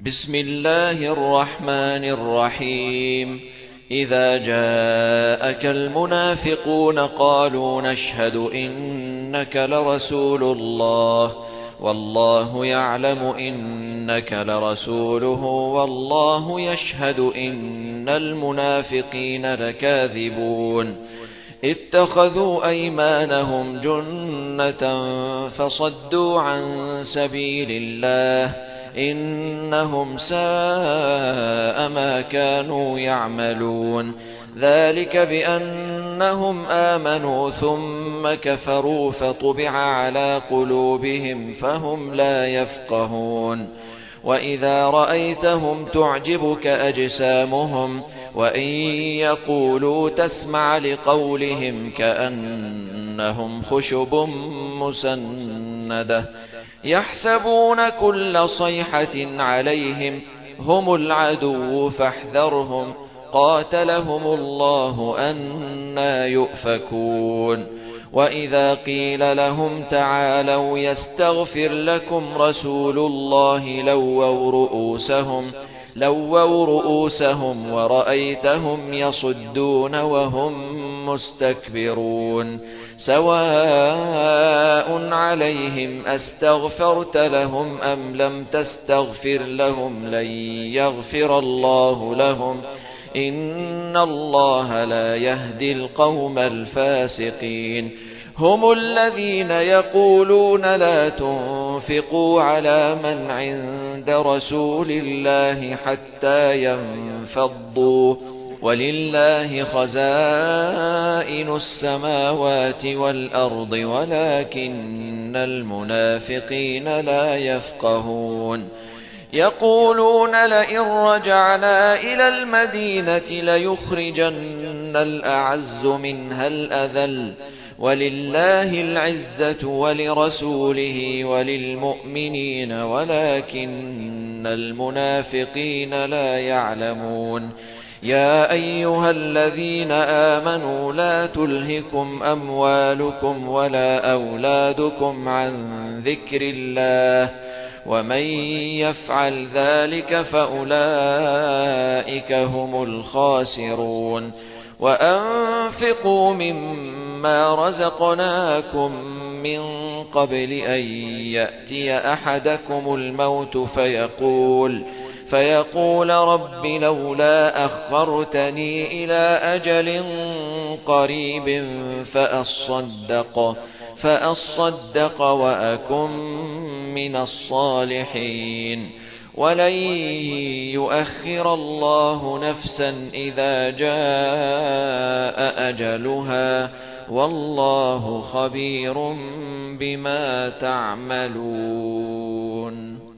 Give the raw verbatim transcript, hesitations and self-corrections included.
بسم الله الرحمن الرحيم إذا جاءك المنافقون قالوا نشهد إنك لرسول الله والله يعلم إنك لرسوله والله يشهد إن المنافقين لكاذبون اتخذوا أيمانهم جنة فصدوا عن سبيل الله إنهم ساء ما كانوا يعملون ذلك بأنهم آمنوا ثم كفروا فطبع على قلوبهم فهم لا يفقهون وإذا رأيتهم تعجبك أجسامهم وإن يقولوا تسمع لقولهم كأنهم خشب مسندة يحسبون كل صيحة عليهم هم العدو فاحذرهم قاتلهم الله أنى يؤفكون وإذا قيل لهم تعالوا يستغفر لكم رسول الله لووا رؤوسهم لووا رؤوسهم ورأيتهم يصدون وهم مستكبرون سواء عليهم أستغفرت لهم أم لم تستغفر لهم لن يغفر الله لهم إن الله لا يهدي القوم الفاسقين هم الذين يقولون لا تنفقوا على من عند رسول الله حتى ينفضوا ولله خزائن السماوات والأرض ولكن المنافقين لا يفقهون يقولون لئن رجعنا إلى المدينة ليخرجن الأعز منها الأذل ولله العزة ولرسوله وللمؤمنين ولكن المنافقين لا يعلمون يا أيها الذين آمنوا لا تلهكم أموالكم ولا أولادكم عن ذكر الله ومن يفعل ذلك فأولئك هم الخاسرون وأنفقوا مما رزقناكم من قبل أن يأتي أحدكم الموت فيقول فيقول رب لولا أخرتني إلى أجل قريب فأصدق فأصدق وأكن من الصالحين ولن يؤخر الله نفسا إذا جاء أجلها والله خبير بما تعملون.